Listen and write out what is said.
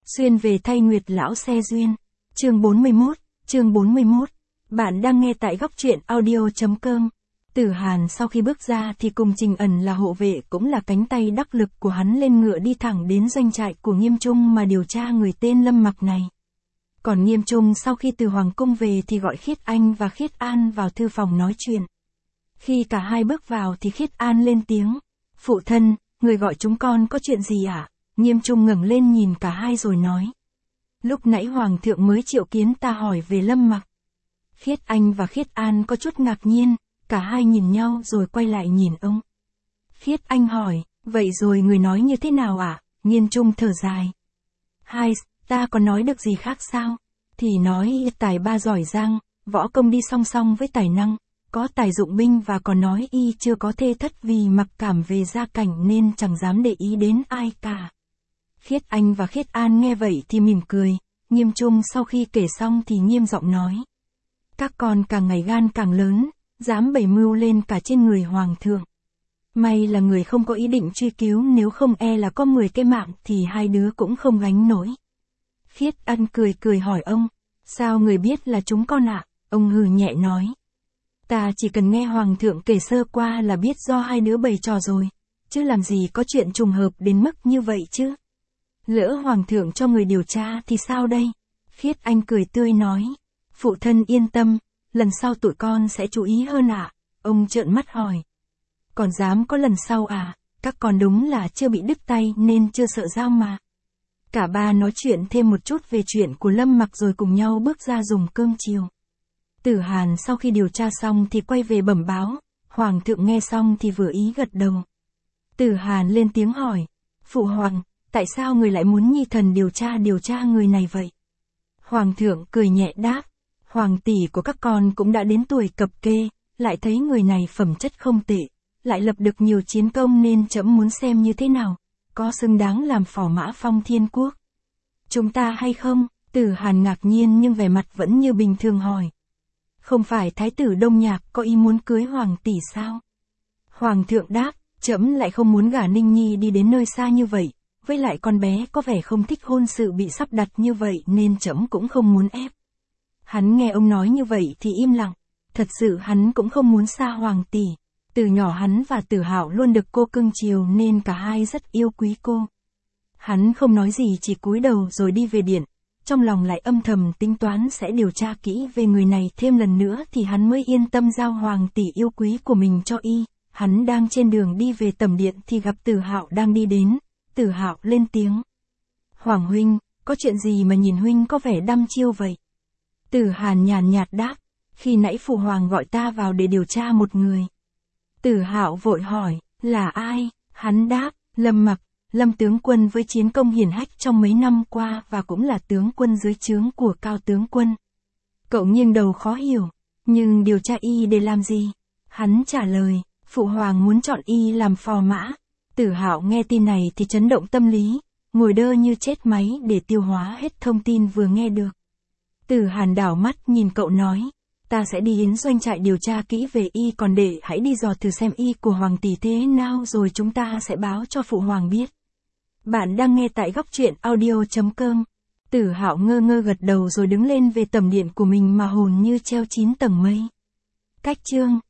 Xuyên về thay Nguyệt lão xe duyên. Chương 41. Bạn đang nghe tại góc truyện audio.com. Tử Hàn sau khi bước ra thì cùng Trình Ẩn là hộ vệ cũng là cánh tay đắc lực của hắn lên ngựa đi thẳng đến doanh trại của Nghiêm Trung mà điều tra người tên Lâm Mặc này. Còn Nghiêm Trung sau khi từ Hoàng Cung về thì gọi Khiết Anh và Khiết An vào thư phòng nói chuyện. Khi cả hai bước vào thì Khiết An lên tiếng. Phụ thân, người gọi chúng con có chuyện gì ạ? Nghiêm Trung ngẩng lên nhìn cả hai rồi nói. Lúc nãy Hoàng thượng mới triệu kiến ta hỏi về Lâm Mặc. Khiết Anh và Khiết An có chút ngạc nhiên, cả hai nhìn nhau rồi quay lại nhìn ông. Khiết Anh hỏi, vậy rồi người nói như thế nào ạ? Nghiêm Trung thở dài. Ta có nói được gì khác sao? Thì nói tài ba giỏi giang, võ công đi song song với tài năng, có tài dụng binh và còn nói y chưa có thê thất vì mặc cảm về gia cảnh nên chẳng dám để ý đến ai cả. Khiết Anh và Khiết An nghe vậy thì mỉm cười, Nghiêm Trung sau khi kể xong thì nghiêm giọng nói. Các con càng ngày gan càng lớn, dám bày mưu lên cả trên người Hoàng thượng. May là người không có ý định truy cứu, nếu không e là có 10 cái mạng thì hai đứa cũng không gánh nổi. Khiết An cười hỏi ông, sao người biết là chúng con ạ? Ông hừ nhẹ nói. Ta chỉ cần nghe Hoàng thượng kể sơ qua là biết do hai đứa bày trò rồi, chứ làm gì có chuyện trùng hợp đến mức như vậy chứ. Lỡ Hoàng thượng cho người điều tra thì sao đây? Khiết Anh cười tươi nói. Phụ thân yên tâm, lần sau tụi con sẽ chú ý hơn ạ. Ông trợn mắt hỏi. Còn dám có lần sau à? Các con đúng là chưa bị đứt tay nên chưa sợ dao mà. Cả ba nói chuyện thêm một chút về chuyện của Lâm Mặc rồi cùng nhau bước ra dùng cơm chiều. Tử Hàn sau khi điều tra xong thì quay về bẩm báo, Hoàng thượng nghe xong thì vừa ý gật đầu. Tử Hàn lên tiếng hỏi, Phụ Hoàng, tại sao người lại muốn nhi thần điều tra người này vậy? Hoàng thượng cười nhẹ đáp, Hoàng tỷ của các con cũng đã đến tuổi cập kê, lại thấy người này phẩm chất không tệ, lại lập được nhiều chiến công nên trẫm muốn xem như thế nào, có xứng đáng làm phò mã phong thiên quốc. Chúng ta hay không? Tử Hàn ngạc nhiên nhưng vẻ mặt vẫn như bình thường hỏi. Không phải thái tử Đông Nhạc có ý muốn cưới Hoàng tỷ sao? Hoàng thượng đáp, trẫm lại không muốn gả Ninh Nhi đi đến nơi xa như vậy, với lại con bé có vẻ không thích hôn sự bị sắp đặt như vậy nên trẫm cũng không muốn ép. Hắn nghe ông nói như vậy thì im lặng, thật sự hắn cũng không muốn xa Hoàng tỷ. Từ nhỏ hắn và Tử Hạo luôn được cô cưng chiều nên cả hai rất yêu quý cô. Hắn không nói gì chỉ cúi đầu rồi đi về điện, trong lòng lại âm thầm tính toán sẽ điều tra kỹ về người này thêm lần nữa thì hắn mới yên tâm giao Hoàng tỷ yêu quý của mình cho y. Hắn đang trên đường đi về tầm điện thì gặp Tử Hạo đang đi đến, Tử Hạo lên tiếng. Hoàng huynh, có chuyện gì mà nhìn huynh có vẻ đăm chiêu vậy? Tử Hàn nhàn nhạt đáp, khi nãy Phụ Hoàng gọi ta vào để điều tra một người. Tử Hạo vội hỏi, là ai? Hắn đáp, Lâm Mặc, Lâm tướng quân với chiến công hiển hách trong mấy năm qua và cũng là tướng quân dưới trướng của Cao tướng quân. Cậu nghiêng đầu khó hiểu, nhưng điều tra y để làm gì? Hắn trả lời, Phụ Hoàng muốn chọn y làm phò mã. Tử Hạo nghe tin này thì chấn động tâm lý, ngồi đơ như chết máy để tiêu hóa hết thông tin vừa nghe được. Tử Hàn đảo mắt nhìn cậu nói, ta sẽ đi đến doanh trại điều tra kỹ về y, còn để hãy đi dò thử xem y của Hoàng tỷ thế nào rồi chúng ta sẽ báo cho Phụ Hoàng biết. Bạn đang nghe tại góc truyện audio.com. Tử Hạo ngơ ngơ gật đầu rồi đứng lên về tầm điện của mình mà hồn như treo 9 tầng mây. Cách chương